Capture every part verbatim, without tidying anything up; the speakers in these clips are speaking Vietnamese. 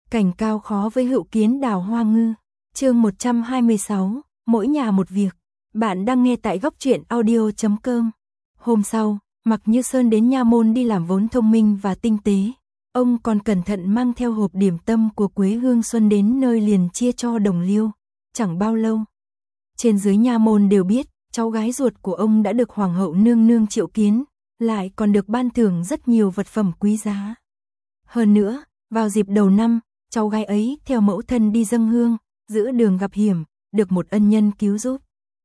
Cảnh cao khó với hữu kiến đào hoa ngư. Chương một trăm hai mươi sáu, mỗi nhà một việc. Bạn đang nghe tại góc truyện audio chấm com. Hôm sau, Mạc Như Sơn đến nha môn đi làm vốn thông minh và tinh tế. Ông còn cẩn thận mang theo hộp điểm tâm của Quế Hương Xuân đến nơi liền chia cho đồng liêu. Chẳng bao lâu, trên dưới nha môn đều biết, cháu gái ruột của ông đã được hoàng hậu nương nương triệu kiến, lại còn được ban thưởng rất nhiều vật phẩm quý giá. Hơn nữa, vào dịp đầu năm, cháu gái ấy theo mẫu thân đi dâng hương, giữa đường gặp hiểm, được một ân nhân cứu giúp.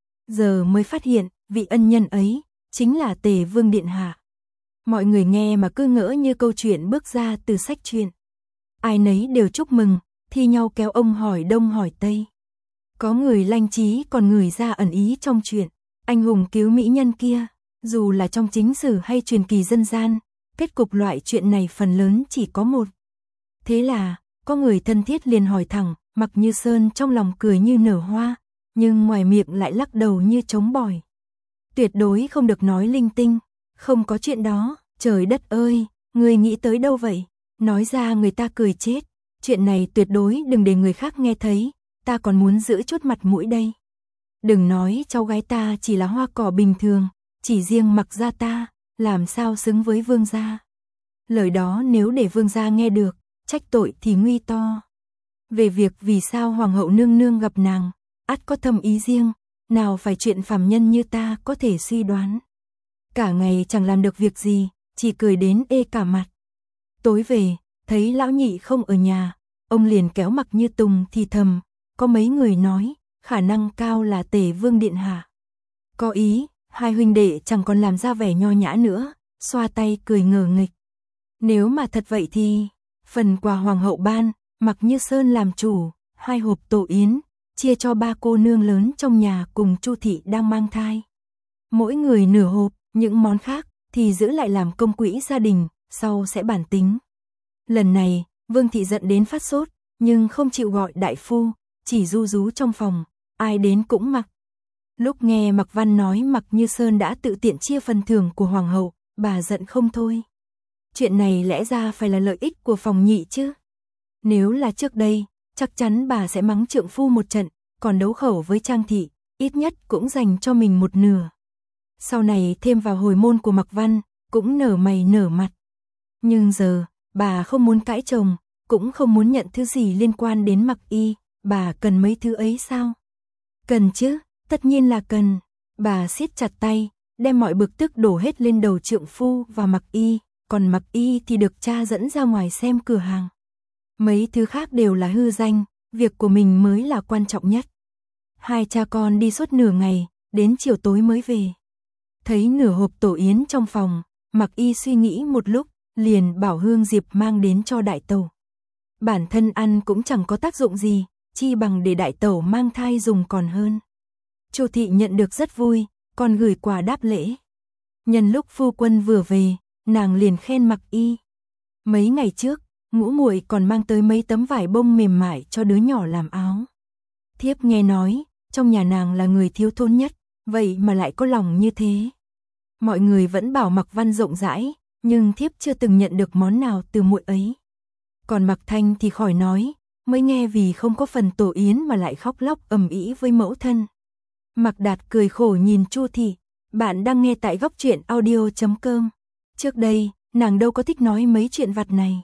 Giờ mới phát hiện, vị ân nhân ấy chính là Tề Vương điện hạ. Mọi người nghe mà cứ ngỡ như câu chuyện bước ra từ sách truyện. Ai nấy đều chúc mừng, thi nhau kéo ông hỏi đông hỏi tây. Có người lanh trí còn người ra ẩn ý trong chuyện. Anh hùng cứu mỹ nhân kia, dù là trong chính sử hay truyền kỳ dân gian, kết cục loại chuyện này phần lớn chỉ có một. Thế là, có người thân thiết liền hỏi thẳng, Mạc Như Sơn trong lòng cười như nở hoa, nhưng ngoài miệng lại lắc đầu như trống bỏi. Tuyệt đối không được nói linh tinh, không có chuyện đó, trời đất ơi, người nghĩ tới đâu vậy? Nói ra người ta cười chết, chuyện này tuyệt đối đừng để người khác nghe thấy, ta còn muốn giữ chút mặt mũi đây. Đừng nói cháu gái ta chỉ là hoa cỏ bình thường, chỉ riêng Mạc gia ta, làm sao xứng với vương gia. Lời đó nếu để vương gia nghe được, trách tội thì nguy to. Về việc vì sao hoàng hậu nương nương gặp nàng, ắt có thâm ý riêng, nào phải chuyện phàm nhân như ta có thể suy đoán. Cả ngày chẳng làm được việc gì, chỉ cười đến ê cả mặt. Tối về, thấy lão nhị không ở nhà, ông liền kéo Mạc Như Tùng thì thầm, có mấy người nói, khả năng cao là Tề Vương điện hạ. Có ý, hai huynh đệ chẳng còn làm ra vẻ nho nhã nữa, xoa tay cười ngờ nghịch. Nếu mà thật vậy thì, phần quà hoàng hậu ban, Mạc Như Sơn làm chủ, hai hộp tổ yến, chia cho ba cô nương lớn trong nhà cùng Chu thị đang mang thai. Mỗi người nửa hộp, những món khác thì giữ lại làm công quỹ gia đình, sau sẽ bản tính. Lần này, Vương thị giận đến phát sốt, nhưng không chịu gọi đại phu, chỉ ru rú trong phòng, ai đến cũng mặc. Lúc nghe Mạc Văn nói Mạc Như Sơn đã tự tiện chia phần thưởng của hoàng hậu, bà giận không thôi. Chuyện này lẽ ra phải là lợi ích của phòng nhị chứ. Nếu là trước đây, chắc chắn bà sẽ mắng trượng phu một trận, còn đấu khẩu với Trang thị, ít nhất cũng dành cho mình một nửa. Sau này thêm vào hồi môn của Mạc Văn, cũng nở mày nở mặt. Nhưng giờ, bà không muốn cãi chồng, cũng không muốn nhận thứ gì liên quan đến Mạc Y, bà cần mấy thứ ấy sao? Cần chứ, tất nhiên là cần. Bà siết chặt tay, đem mọi bực tức đổ hết lên đầu trượng phu và Mạc Y, còn Mạc Y thì được cha dẫn ra ngoài xem cửa hàng. Mấy thứ khác đều là hư danh, việc của mình mới là quan trọng nhất. Hai cha con đi suốt nửa ngày, đến chiều tối mới về. Thấy nửa hộp tổ yến trong phòng, Mạc Y suy nghĩ một lúc, liền bảo Hương Diệp mang đến cho đại tẩu. Bản thân ăn cũng chẳng có tác dụng gì, chi bằng để đại tẩu mang thai dùng còn hơn. Chu thị nhận được rất vui, còn gửi quà đáp lễ. Nhân lúc phu quân vừa về, nàng liền khen Mạc Y. Mấy ngày trước, ngũ muội còn mang tới mấy tấm vải bông mềm mại cho đứa nhỏ làm áo. Thiếp nghe nói, trong nhà nàng là người thiếu thốn nhất, vậy mà lại có lòng như thế. Mọi người vẫn bảo Mạc Văn rộng rãi, nhưng thiếp chưa từng nhận được món nào từ muội ấy. Còn Mạc Thanh thì khỏi nói, mới nghe vì không có phần tổ yến mà lại khóc lóc ầm ĩ với mẫu thân. Mạc Đạt cười khổ nhìn Chu thị, bạn đang nghe tại góc truyện audio chấm com. Trước đây, nàng đâu có thích nói mấy chuyện vặt này.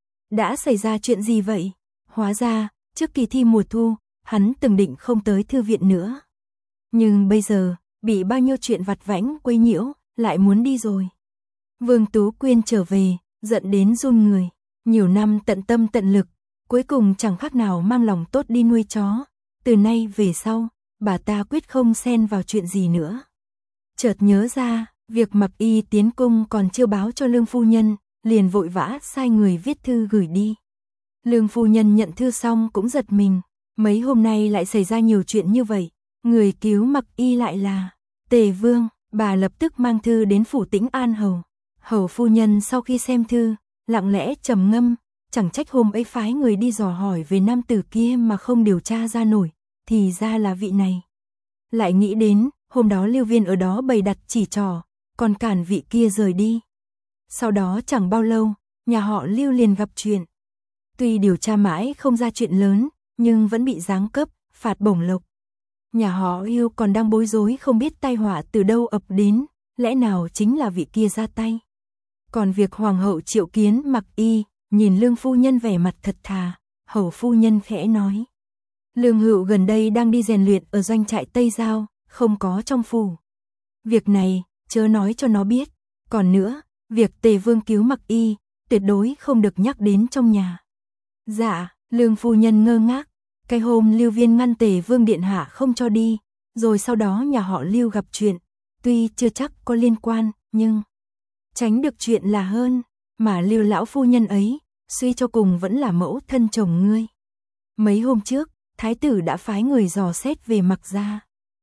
Đã xảy ra chuyện gì vậy? Hóa ra, trước kỳ thi mùa thu, hắn từng định không tới thư viện nữa. Nhưng bây giờ, bị bao nhiêu chuyện vặt vãnh quấy nhiễu, lại muốn đi rồi. Vương Tú Quyên trở về, giận đến run người. Nhiều năm tận tâm tận lực, cuối cùng chẳng khác nào mang lòng tốt đi nuôi chó. Từ nay về sau, bà ta quyết không xen vào chuyện gì nữa. Chợt nhớ ra, việc Mạc Y tiến cung còn chưa báo cho Lương phu nhân, liền vội vã sai người viết thư gửi đi. Lương phu nhân nhận thư xong cũng giật mình, mấy hôm nay lại xảy ra nhiều chuyện như vậy, người cứu Mạc Y lại là Tề Vương. Bà lập tức mang thư đến phủ Tĩnh An hầu. Hầu phu nhân sau khi xem thư, lặng lẽ trầm ngâm, chẳng trách hôm ấy phái người đi dò hỏi về nam tử kia mà không điều tra ra nổi, thì ra là vị này. Lại nghĩ đến, hôm đó Lưu Viên ở đó bày đặt chỉ trò, còn cản vị kia rời đi. Sau đó chẳng bao lâu, nhà họ Lưu liền gặp chuyện. Tuy điều tra mãi không ra chuyện lớn, nhưng vẫn bị giáng cấp, phạt bổng lộc. Nhà họ Yêu còn đang bối rối không biết tai họa từ đâu ập đến, lẽ nào chính là vị kia ra tay. Còn việc hoàng hậu triệu kiến Mặc Y, nhìn Lương phu nhân vẻ mặt thật thà, hầu phu nhân khẽ nói. Lương Hựu gần đây đang đi rèn luyện ở doanh trại Tây Giao, không có trong phủ. Việc này, chớ nói cho nó biết. Còn nữa, việc Tề Vương cứu Mặc Y, tuyệt đối không được nhắc đến trong nhà. Dạ, Lương phu nhân ngơ ngác. Cái hôm Lưu Viên ngăn Tề Vương điện hạ không cho đi, rồi sau đó nhà họ Lưu gặp chuyện, tuy chưa chắc có liên quan, nhưng tránh được chuyện là hơn, mà Lưu lão phu nhân ấy, suy cho cùng vẫn là mẫu thân chồng ngươi. Mấy hôm trước, thái tử đã phái người dò xét về Mặc gia.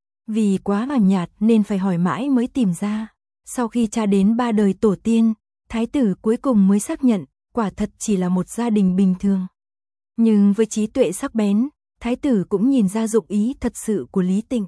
Vì quá mờ nhạt nên phải hỏi mãi mới tìm ra. Sau khi tra đến ba đời tổ tiên, thái tử cuối cùng mới xác nhận, quả thật chỉ là một gia đình bình thường. Nhưng với trí tuệ sắc bén, thái tử cũng nhìn ra dụng ý thật sự của Lý Tịnh.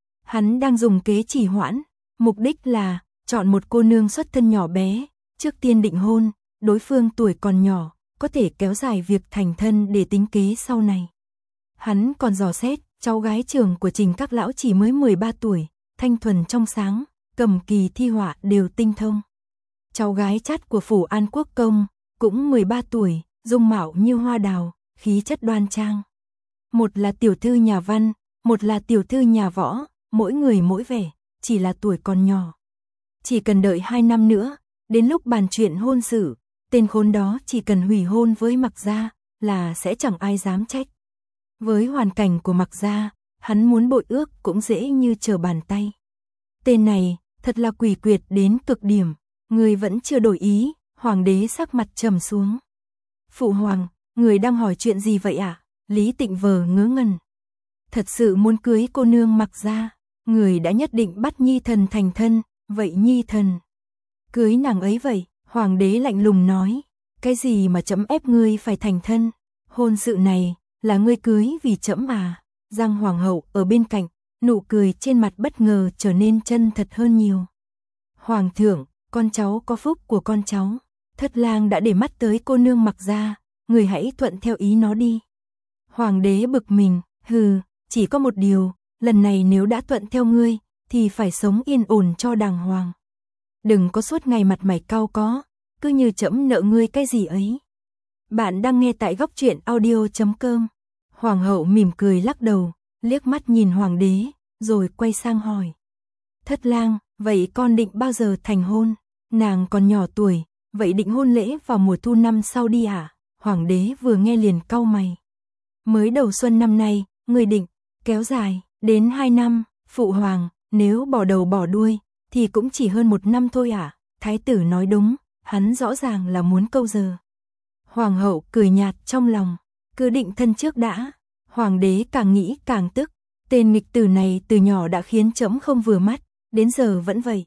Hắn đang dùng kế trì hoãn, mục đích là chọn một cô nương xuất thân nhỏ bé, trước tiên định hôn, đối phương tuổi còn nhỏ, có thể kéo dài việc thành thân để tính kế sau này. Hắn còn dò xét, cháu gái trưởng của Trình các lão chỉ mới mười ba tuổi, thanh thuần trong sáng, cầm kỳ thi họa đều tinh thông. Cháu gái chắt của phủ An Quốc công, cũng mười ba tuổi, dung mạo như hoa đào, khí chất đoan trang. Một là tiểu thư nhà văn, một là tiểu thư nhà võ, mỗi người mỗi vẻ, chỉ là tuổi còn nhỏ. Chỉ cần đợi hai năm nữa, đến lúc bàn chuyện hôn sự, tên khốn đó chỉ cần hủy hôn với Mặc gia, là sẽ chẳng ai dám trách. Với hoàn cảnh của Mặc gia, hắn muốn bội ước cũng dễ như trở bàn tay. Tên này, thật là quỷ quyệt đến cực điểm, người vẫn chưa đổi ý, hoàng đế sắc mặt trầm xuống. Phụ hoàng, người đang hỏi chuyện gì vậy ạ? À? Lý Tịnh vờ ngớ ngẩn. Thật sự muốn cưới cô nương Mặc gia, người đã nhất định bắt nhi thần thành thân, vậy nhi thần cưới nàng ấy vậy? Hoàng đế lạnh lùng nói, cái gì mà trẫm ép ngươi phải thành thân? Hôn sự này là ngươi cưới vì trẫm à? Giang hoàng hậu ở bên cạnh, nụ cười trên mặt bất ngờ trở nên chân thật hơn nhiều. Hoàng thượng, con cháu có phúc của con cháu, thất lang đã để mắt tới cô nương Mặc gia, người hãy thuận theo ý nó đi. Hoàng đế bực mình, hừ, chỉ có một điều, lần này nếu đã thuận theo ngươi, thì phải sống yên ổn cho đàng hoàng. Đừng có suốt ngày mặt mày cau có, cứ như trẫm nợ ngươi cái gì ấy. Bạn đang nghe tại góc truyện audio chấm com. Hoàng hậu mỉm cười lắc đầu, liếc mắt nhìn hoàng đế, rồi quay sang hỏi. Thất lang, vậy con định bao giờ thành hôn? Nàng còn nhỏ tuổi, vậy định hôn lễ vào mùa thu năm sau đi à? Hoàng đế vừa nghe liền cau mày. Mới đầu xuân năm nay, người định kéo dài đến hai năm, phụ hoàng, nếu bỏ đầu bỏ đuôi, thì cũng chỉ hơn một năm thôi à? Thái tử nói đúng, hắn rõ ràng là muốn câu giờ. Hoàng hậu cười nhạt trong lòng, cứ định thân trước đã. Hoàng đế càng nghĩ càng tức, tên nghịch tử này từ nhỏ đã khiến trẫm không vừa mắt, đến giờ vẫn vậy.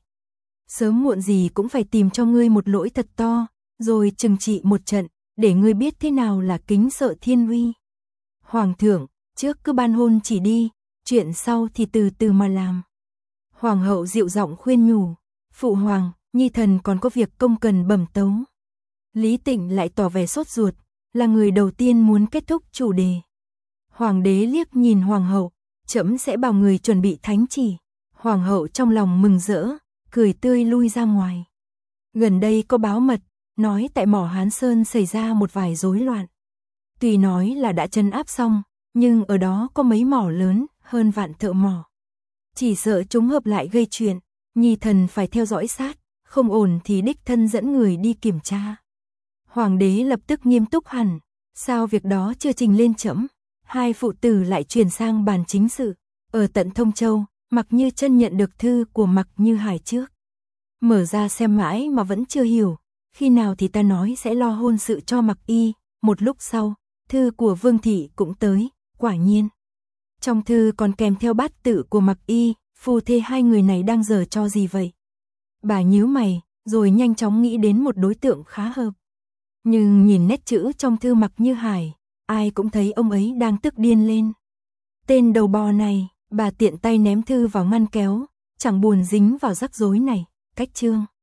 Sớm muộn gì cũng phải tìm cho ngươi một lỗi thật to, rồi trừng trị một trận, để ngươi biết thế nào là kính sợ thiên uy. Hoàng thượng, trước cứ ban hôn chỉ đi, chuyện sau thì từ từ mà làm. Hoàng hậu dịu giọng khuyên nhủ, phụ hoàng, nhi thần còn có việc công cần bẩm tấu. Lý Tịnh lại tỏ vẻ sốt ruột, là người đầu tiên muốn kết thúc chủ đề. Hoàng đế liếc nhìn hoàng hậu, trẫm sẽ bảo người chuẩn bị thánh chỉ. Hoàng hậu trong lòng mừng rỡ, cười tươi lui ra ngoài. Gần đây có báo mật, nói tại mỏ Hán Sơn xảy ra một vài rối loạn. Tuy nói là đã trấn áp xong, nhưng ở đó có mấy mỏ lớn, hơn vạn thợ mỏ. Chỉ sợ chúng hợp lại gây chuyện, nhi thần phải theo dõi sát, không ổn thì đích thân dẫn người đi kiểm tra. Hoàng đế lập tức nghiêm túc hẳn, sao việc đó chưa trình lên trẫm? Hai phụ tử lại chuyển sang bàn chính sự. Ở tận Thông Châu, Mặc Như Chân nhận được thư của Mặc Như Hải trước. Mở ra xem mãi mà vẫn chưa hiểu, khi nào thì ta nói sẽ lo hôn sự cho Mặc Y. Một lúc sau, thư của Vương Thị cũng tới, quả nhiên. Trong thư còn kèm theo bát tự của Mặc Y, phu thê hai người này đang giở trò gì vậy? Bà nhíu mày, rồi nhanh chóng nghĩ đến một đối tượng khá hợp. Nhưng nhìn nét chữ trong thư Mặc Như Hải, ai cũng thấy ông ấy đang tức điên lên. Tên đầu bò này, bà tiện tay ném thư vào ngăn kéo, chẳng buồn dính vào rắc rối này, cách chương.